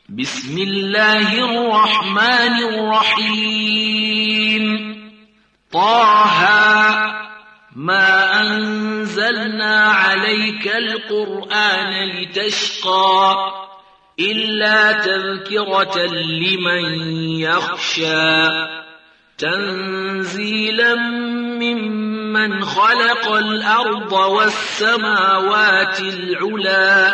بسم الله الرحمن الرحيم طه ما أنزلنا عليك القرآن لتشقى إلا تذكرة لمن يخشى تنزيلا ممن خلق الأرض والسماوات العلى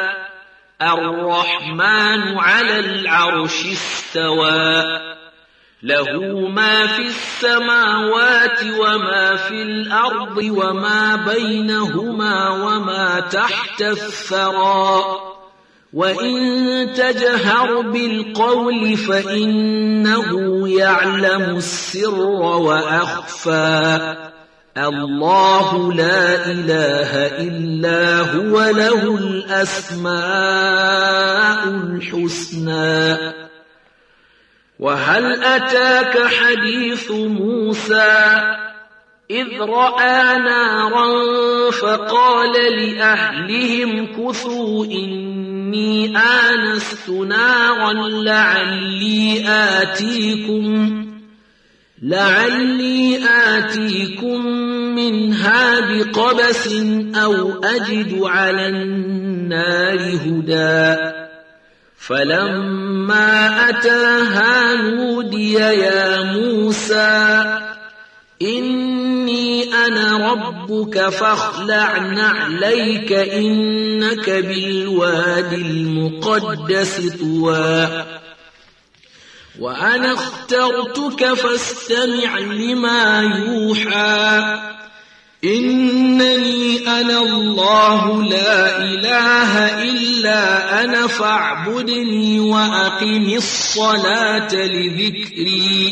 الرحمن على العرش استوى له ما في السماوات وما في الأرض وما بينهما وما تحت الثرى وإن تجهر بالقول فإنه يعلم السر وأخفى الله لا إله إلا هو له الأسماء الحسنى وهل أتاك حديث موسى إذ رأى نارا فقال لأهلهم كثوا إني آنست نارا لعلي آتيكم منها بقبس أو أجد على النار هدى فلما أتاها نودي يا موسى إني أنا ربك فاخلع نعليك إنك بالوادي المقدس طوى وأنا اخترتك فاستمع لما يوحى إنني أنا الله لا إله إلا أنا فاعبدني وأقم الصلاة لذكري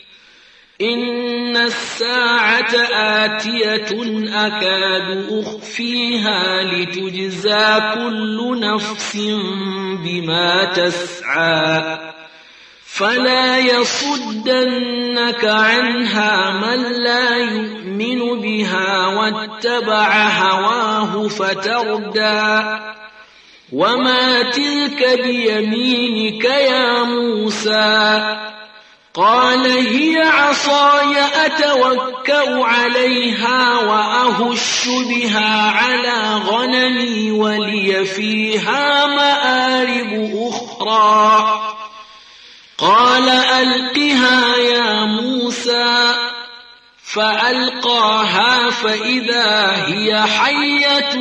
إن الساعة آتية أكاد أخفيها لتجزى كل نفس بما تسعى فلا يصدنك عنها من لا يؤمن بها واتبع هواه فتردى وما تلك بيمينك يا موسى قال هي عصاي أتوكأ عليها وأهش بها على غنمي ولي فيها مآرب أخرى قال ألقها يا موسى فألقاها فإذا هي حية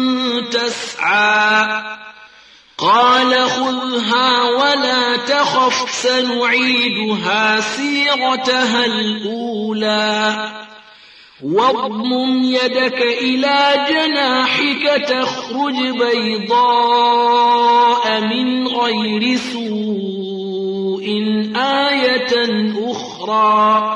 تسعى قال خذها ولا تخف سنعيدها سيرتها الأولى واضمم يدك إلى جناحك تخرج بيضاء من غير سوء آية أخرى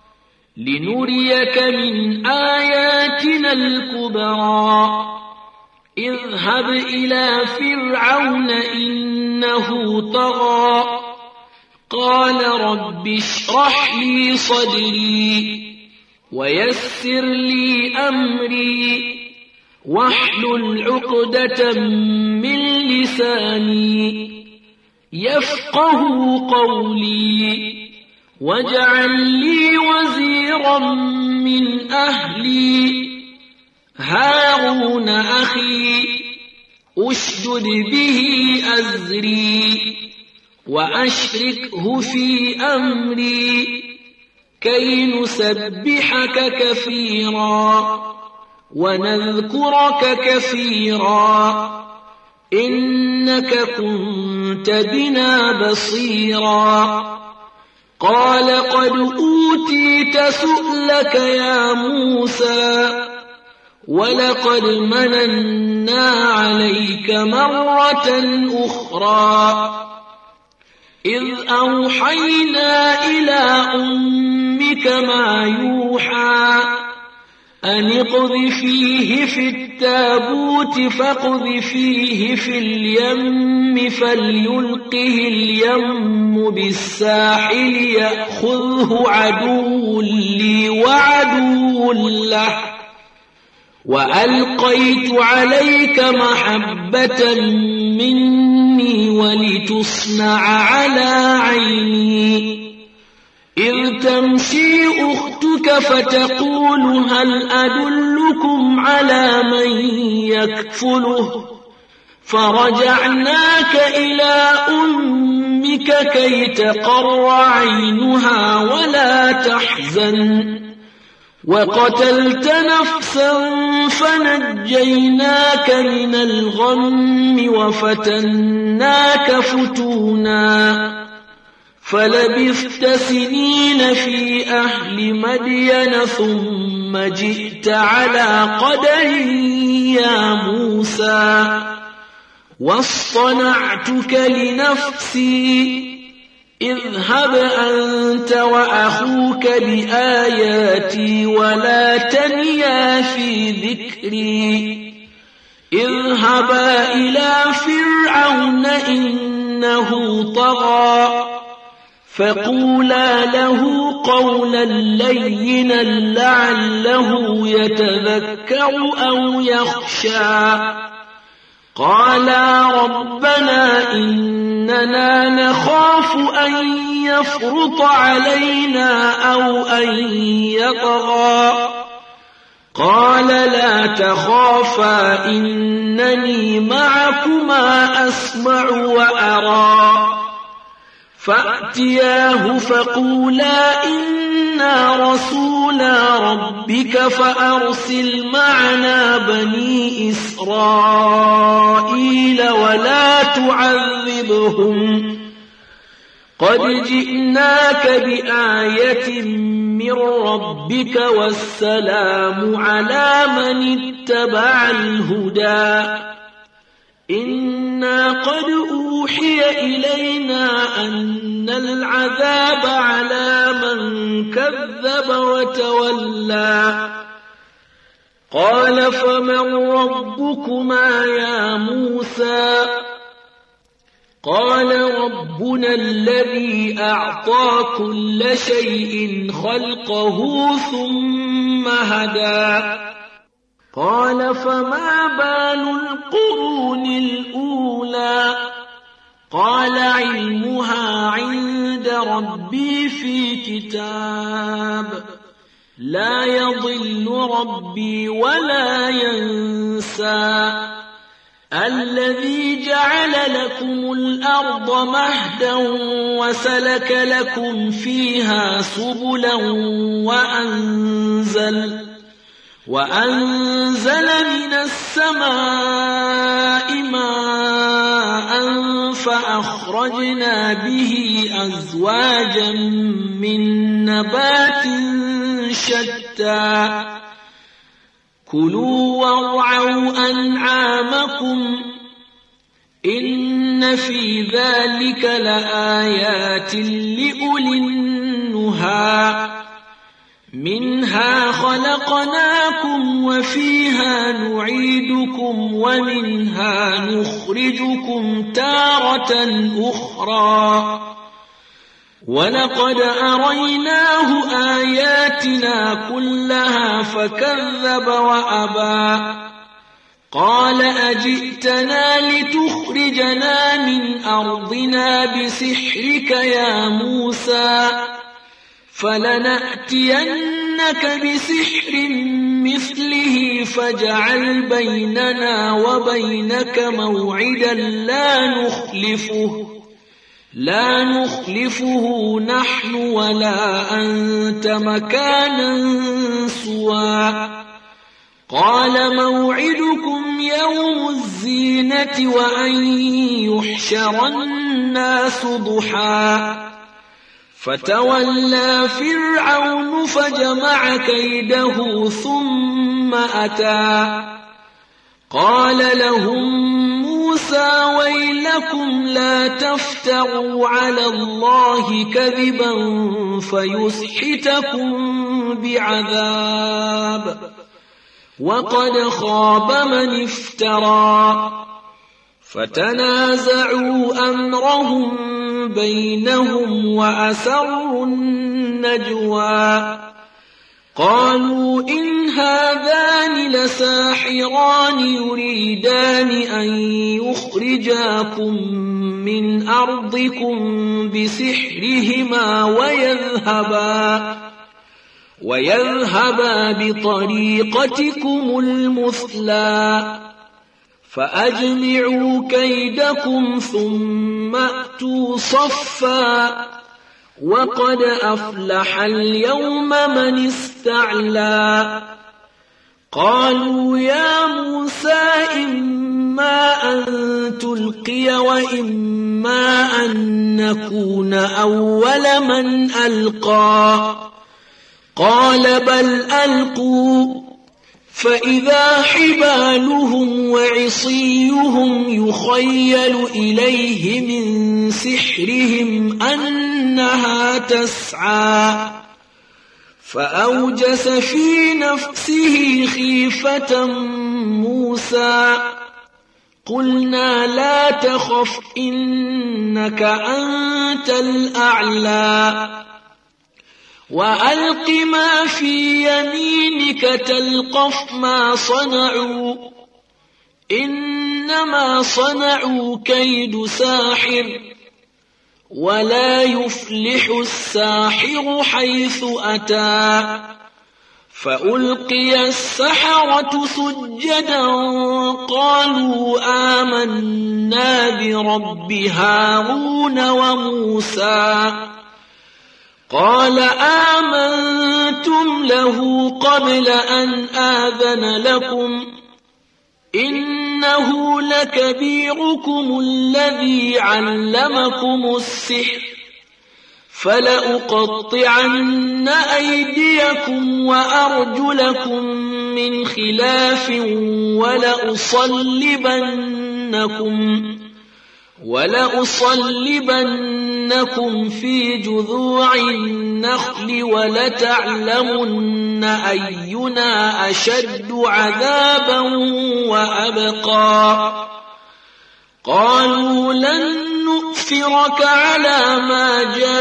لنريك من آياتنا الكبرى اذهب إلى فرعون إنه طغى قال رب اشرح لي صدري ويسر لي أمري واحلل عقدة من لساني يفقه قولي واجعل لي وزيرا من أهلي هارون أخي أشدد به أزري وأشركه في أمري كي نسبحك كثيرا ونذكرك كثيرا إنك كنت بنا بصيرا قال قد أوتيت سؤلك يا موسى ولقد مننا عليك مرة أخرى إذ أوحينا إلى أمك ما يوحى أن اقذفيه في التابوت فاقذفيه في اليم فليلقه اليم بالساحل يأخذه عدو لي وعدو له وألقيت عليك محبة مني ولتصنع على عيني إذ تمشي أختك فتقول هل أدلكم على من يكفله فرجعناك إلى أمك كي تقر عينها ولا تحزن وقتلت نفسا فنجيناك من الغم وفتناك فتونا فلبثت سنين في أهل مدين ثم جئت على قدر يا موسى واصطنعتك لنفسي اذهب أنت وأخوك بآياتي ولا تنيا في ذكري اذهبا إلى فرعون إنه طغى فقولا له قولا لينا لعله يتذكر أو يخشى قالا ربنا إننا نخاف أن يفرط علينا أو أن يطغى قال لا تخافا إنني معكما أسمع وأرى فأتياه فقولا إنا رسولا ربك فأرسل معنا بني إسرائيل ولا تعذبهم قد جئناك بآية من ربك والسلام على من اتبع الهدى إنا قد أوحي إلينا أن العذاب على من كذب وتولى قال فمن ربكما يا موسى قال ربنا الذي أعطى كل شيء خلقه ثم هدى قال فما بال القرون الأولى قال علمها عند ربي في كتاب لا يضل ربي ولا ينسى الذي جعل لكم الأرض مهدا وسلك لكم فيها سبلا وأنزل من السماء ماء فأخرجنا به أزواجا من نبات شتى كلوا وارعوا أنعامكم إن في ذلك لآيات لأولي النهى منها خلقناكم وفيها نعيدكم ومنها نخرجكم تارة أخرى ولقد أريناه آياتنا كلها فكذب وأبى قال أجئتنا لتخرجنا من أرضنا بسحرك يا موسى فلنأتينك بسحر مثله فاجعل بيننا وبينك موعدا لا نخلفه نحن ولا أنت مكانا سوى قال موعدكم يوم الزينة وأن يحشر الناس ضحى فتولى فرعون فجمع كيده ثم أتى قال لهم موسى ويلكم لا تفتروا على الله كذبا فيسحتكم بعذاب وقد خاب من افترى فتنازعوا أمرهم بينهم وأسروا النجوى قالوا إن هذان لساحران يريدان أن يخرجاكم من أرضكم بسحرهما ويذهبا بطريقتكم المثلى فأجمعوا كيدكم ثم أتوا صفا وقد أفلح اليوم من استعلى قالوا يا موسى إما أن تلقي وإما أن نكون أول من ألقى قال بل ألقوا فإذا حبالهم وعصيهم يخيل إليه من سحرهم أنها تسعى فأوجس في نفسه خيفة موسى قلنا لا تخف إنك أنت الأعلى وألق ما في يمينك تلقف ما صنعوا إنما صنعوا كيد ساحر ولا يفلح الساحر حيث أتى فألقي السحرة سجدا قالوا آمنا برب هارون وموسى قال آمنتم له قبل أن آذن لكم إنه لكبيركم الذي علمكم السحر فلأقطعن أيديكم وأرجلكم من خلاف ولأصلبنكم في جذوع النخل ولتعلمن أينا أشد عذابا وأبقى قالوا لن نؤثرك على ما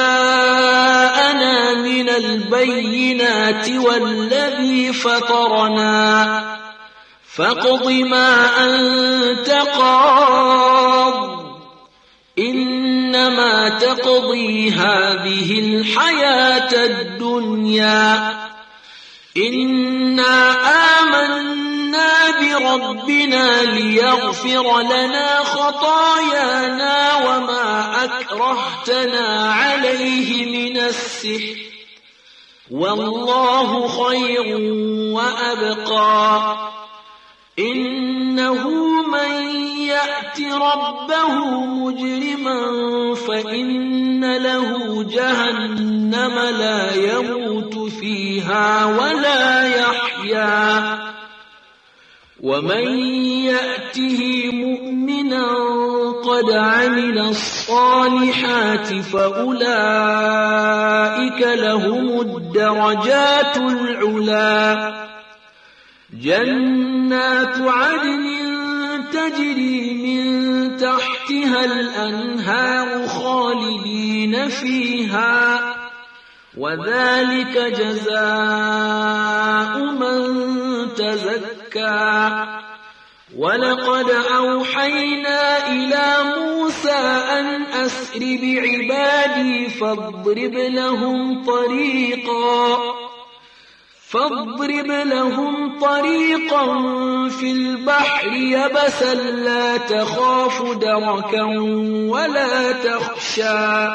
جاءنا من البينات والذي فطرنا فاقض ما أنت قاض إنما تقضي هذه الحياة الدنيا إنا آمنا بربنا ليغفر لنا خطايانا وما أكرهتنا عليه من السحر والله خير وأبقى إنه من يأت ربه مجرما فإن له جهنم لا يموت فيها ولا يحيا ومن يأته مؤمنا قد عمل الصالحات فأولئك لهم الدرجات العلى جنات عدن تجري من تحتها الأنهار خالدين فيها وذلك جزاء من تزكى ولقد أوحينا إلى موسى أن أسر بعبادي فاضرب لهم طريقا في البحر يبسا لا تخاف دركا ولا تخشى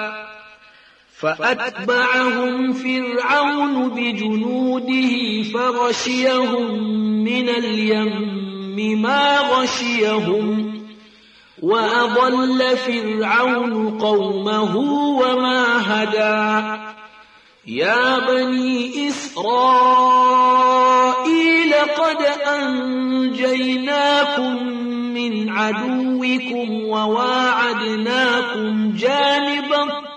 فأتبعهم فرعون بجنوده فغشيهم من اليم ما غشيهم وأضل فرعون قومه وما هدى يا بني إسرائيل قد أنجيناكم من عدوكم وواعدناكم جانب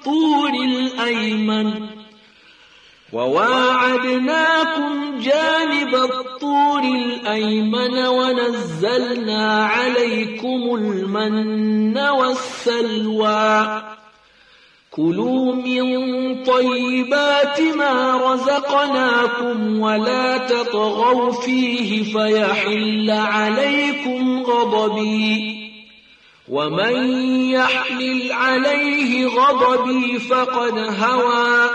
الطور الأيمن ونزلنا عليكم المن والسلوى كلوا من طيبات ما رزقناكم ولا تطغوا فيه فيحل عليكم غضبي ومن يحلل عليه غضبي فقد هوى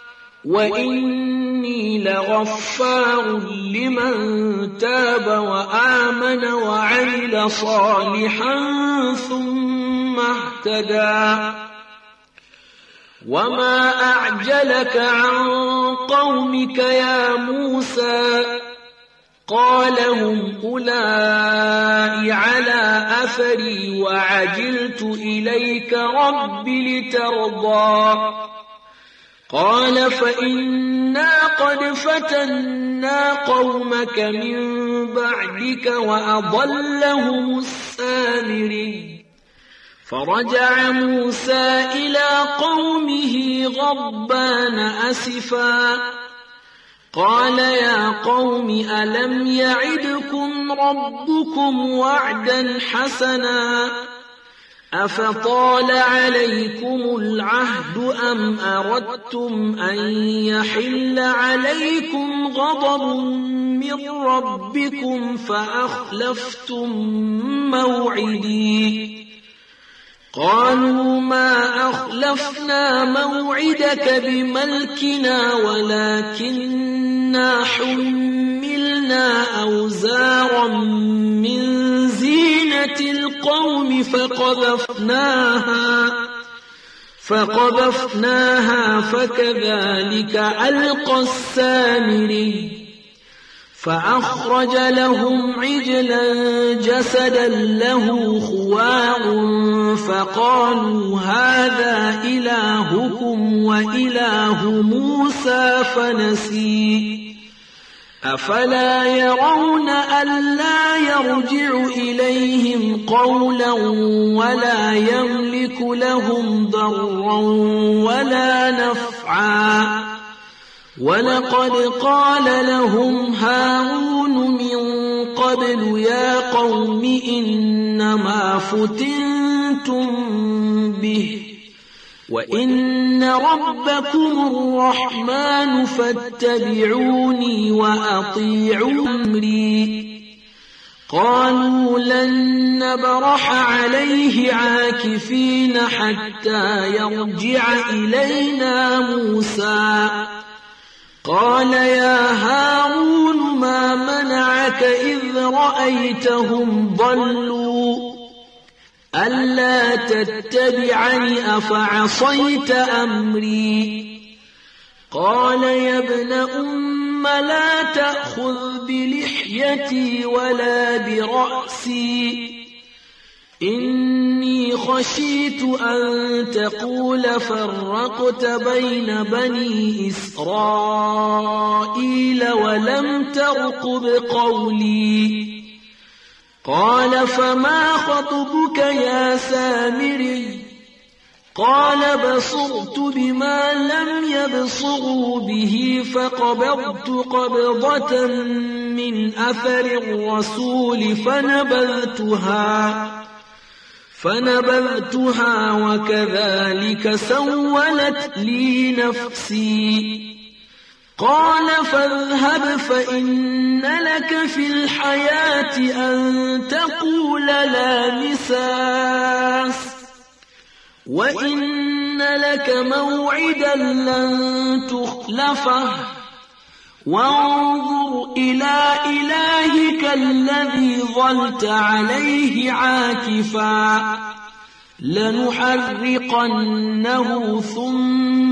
وإني لغفار لمن تاب وآمن وعمل صالحا ثم اهتدى وما أعجلك عن قومك يا موسى قال هم أولئك على أثري وعجلت إليك رب لترضى قال فإنا قد فتنا قومك من بعدك وأضلهم السامري فرجع موسى إلى قومه غضبان أسفا قال يا قوم ألم يعدكم ربكم وعدا حسنا أفطال عليكم العهد أم أردتم أن يحل عليكم غضب من ربكم فأخلفتم موعدي قالوا ما أخلفنا موعدك بملكنا ولكننا حملنا أوزارا من زينة القوم فقذفناها فكذلك ألقى السامري فأخرج لهم عجلا جسدا له خوار فقالوا هذا إلهكم وإله موسى فنسي أفلا يرون ألا يرجع إليهم قولا ولا يملك لهم ضرا ولا نفعا ولقد قال لهم هارون من قبل يا قوم إنما فتنتم به وإن ربكم الرحمن فاتبعوني وأطيعوا أمري قالوا لن نبرح عليه عاكفين حتى يرجع إلينا موسى قال يا هارون ما منعك إذ رأيتهم ضلوا ألا تتبعني أفعصيت أمري قال يا ابن أم لا تأخذ بلحيتي ولا برأسي إني خشيت أن تقول فرقت بين بني إسرائيل ولم ترقب قولي قال فما خطبك يا سامري قال بصرت بما لم يبصروا به فقبضت قبضة من أثر الرسول فنبذتها وكذلك سولت لي نفسي قال فاذهب فإن لك في الحياة أن تقول لا مساس وإن لك موعدا لن تخلفه وانظر إلى إلهك الذي ظلت عليه عاكفا لنحرقنه ثم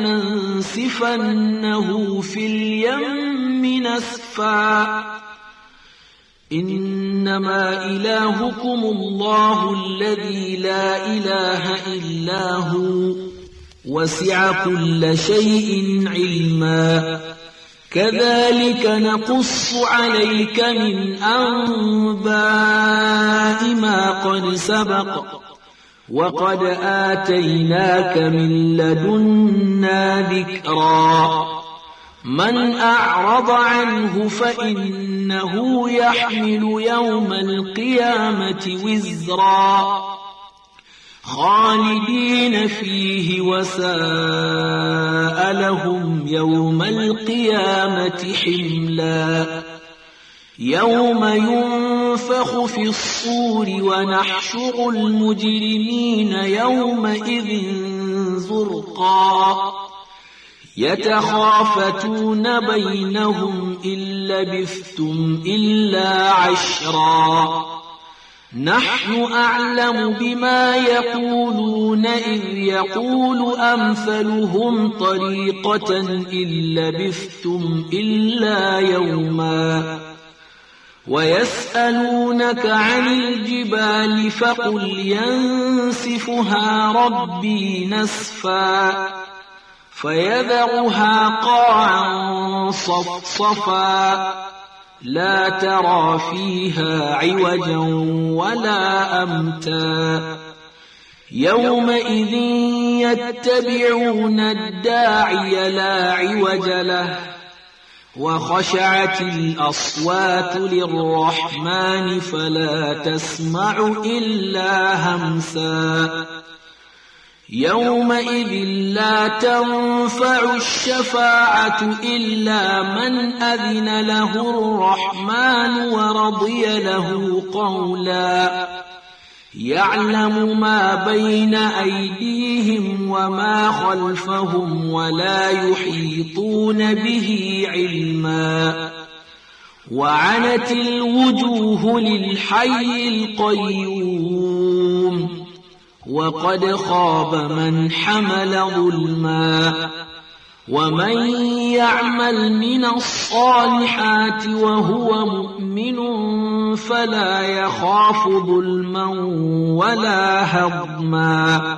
لننسفنه في اليم نسفا إنما إلهكم الله الذي لا إله إلا هو وسع كل شيء علما كذلك نقص عليك من أنباء ما قد سبق وقد آتيناك من لدنا ذكرا من أعرض عنه فإنه يحمل يوم القيامة وزرا خالدين فيه وساء لهم يوم القيامة حملا يوم ينفخ في الصور ونحشر المجرمين يومئذ زرقا يتخافتون بينهم إن لبثتم إلا عشرا نحن أعلم بما يقولون إذ يقول أمثلهم طريقة إن لبثتم إلا يوما ويسألونك عن الجبال فقل ينسفها ربي نسفا فيذرها قاعا صفصفا لا ترى فيها عوجا ولا أمتا يومئذ يتبعون الداعي لا عوج له وخشعت الأصوات للرحمن فلا تسمع إلا همسا يومئذ لا تنفع الشفاعة إلا من أذن له الرحمن ورضي له قولا يعلم ما بين أيديهم وما خلفهم ولا يحيطون به علما وعنت الوجوه للحي القيوم وقد خاب من حمل ظلما ومن يعمل من الصالحات وهو مؤمن فلا يخاف ظلما ولا هضما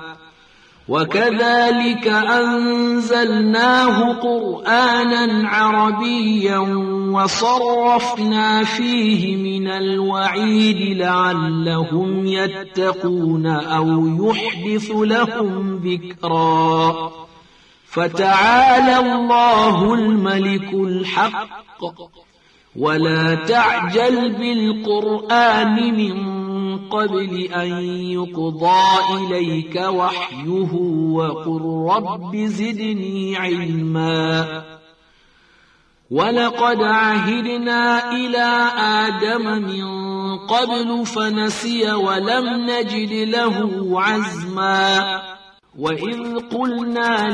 وكذلك أنزلناه قرآنا عربيا وصرفنا فيه من الوعيد لعلهم يتقون أو يحدث لهم ذكرا فتعالى الله الملك الحق ولا تعجل بالقرآن من قبل أن يقضى إليك وحيه وقل رب زدني علما ولقد عهدنا إلى آدم من قبل فنسي ولم نجد له عزما وإذ قلنا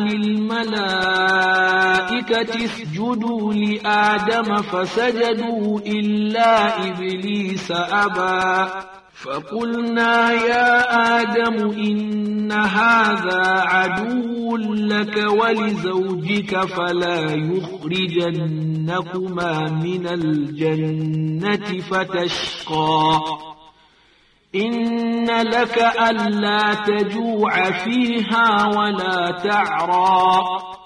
للملائكة اسجدوا لآدم فسجدوا إلا إبليس أبى فقلنا يا آدم إن هذا عدو لك ولزوجك فلا يخرجنكما من الجنة فتشقى إن لك ألا تجوع فيها ولا تعرى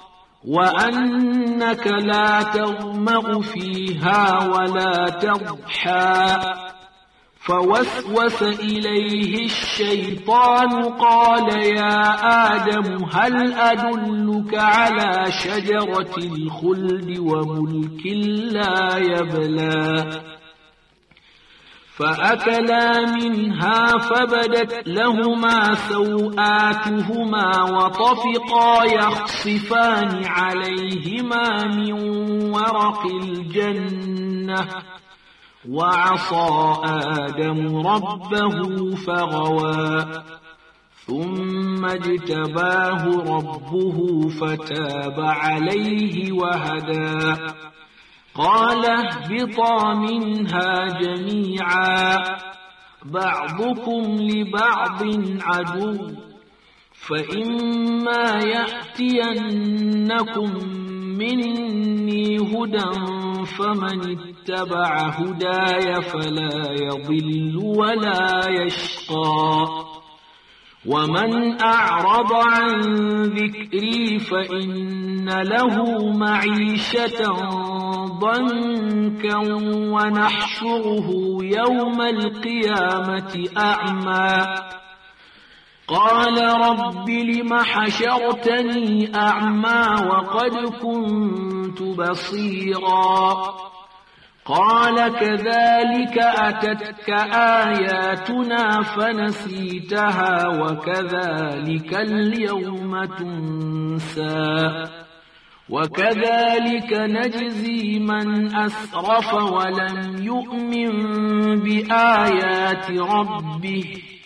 وأنك لا تظمأ فيها ولا تضحى فوسوس إليه الشيطان قال يا آدم هل أدلك على شجرة الخلد وملك لا يبلى فأكلا منها فبدت لهما سوآتهما وطفقا يخصفان عليهما من ورق الجنة وعصى آدم ربه فغوى ثم اجتباه ربه فتاب عليه وهدى قال اهبطا منها جميعا بعضكم لبعض عدو فإما يأتينكم مني هدى فمن اتبع هداي فلا يضل ولا يشقى ومن أعرض عن ذكري فإن له معيشة ضنكا ونحشره يوم القيامة أعمى قال رب لم حشرتني أعمى وقد كنت بصيرا قال كذلك أتتك آياتنا فنسيتها وكذلك اليوم تنسى وكذلك نجزي من أسرف ولم يؤمن بآيات ربه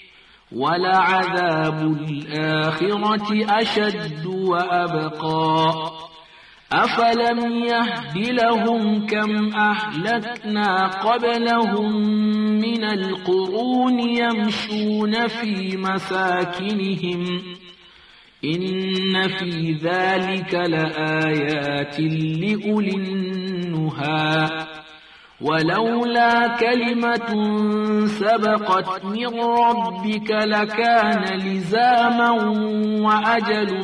ولعذاب الآخرة أشد وأبقى أفلم يهد لهم كم أهلكنا قبلهم من القرون يمشون في مساكنهم إن في ذلك لآيات لأولي النهى ولولا كلمة سبقت من ربك لكان لزاما وأجل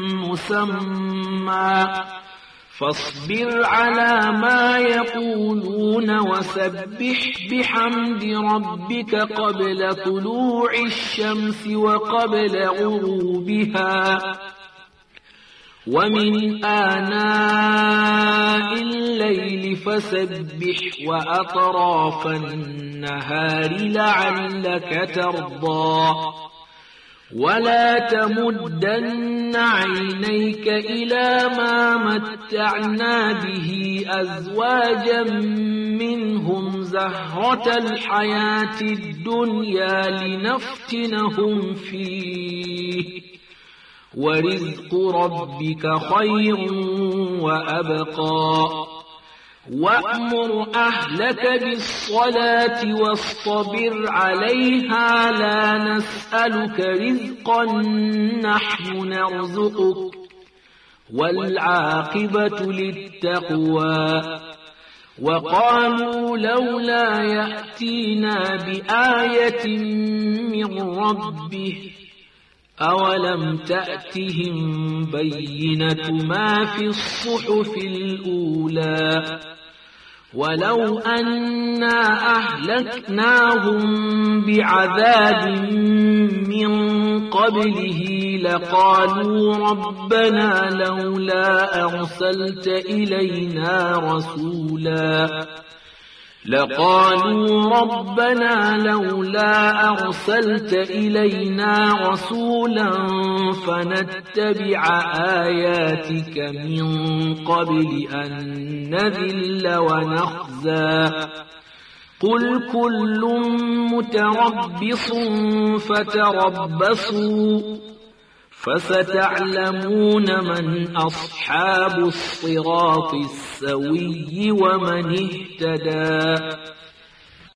مسمى فاصبر على ما يقولون وسبح بحمد ربك قبل طلوع الشمس وقبل غروبها ومن آناء الليل فسبح وأطراف النهار لعلك ترضى ولا تمدن عينيك إلى ما متعنا به أزواجا منهم زهرة الحياة الدنيا لنفتنهم فيه ورزق ربك خير وأبقى وأمر أهلك بالصلاة واصطبر عليها لا نسألك رزقا نحن نرزقك والعاقبة للتقوى وقالوا لولا يأتينا بآية من ربه أولم تأتهم بينة ما في الصحف الأولى ولو أنا أهلكناهم بعذاب من قبله لقالوا ربنا لولا أرسلت إلينا رسولا فنتبع آياتك من قبل أن نذل ونخزى قل كل متربص فتربصوا فستعلمون من أصحاب الصراط السوي ومن اهتدى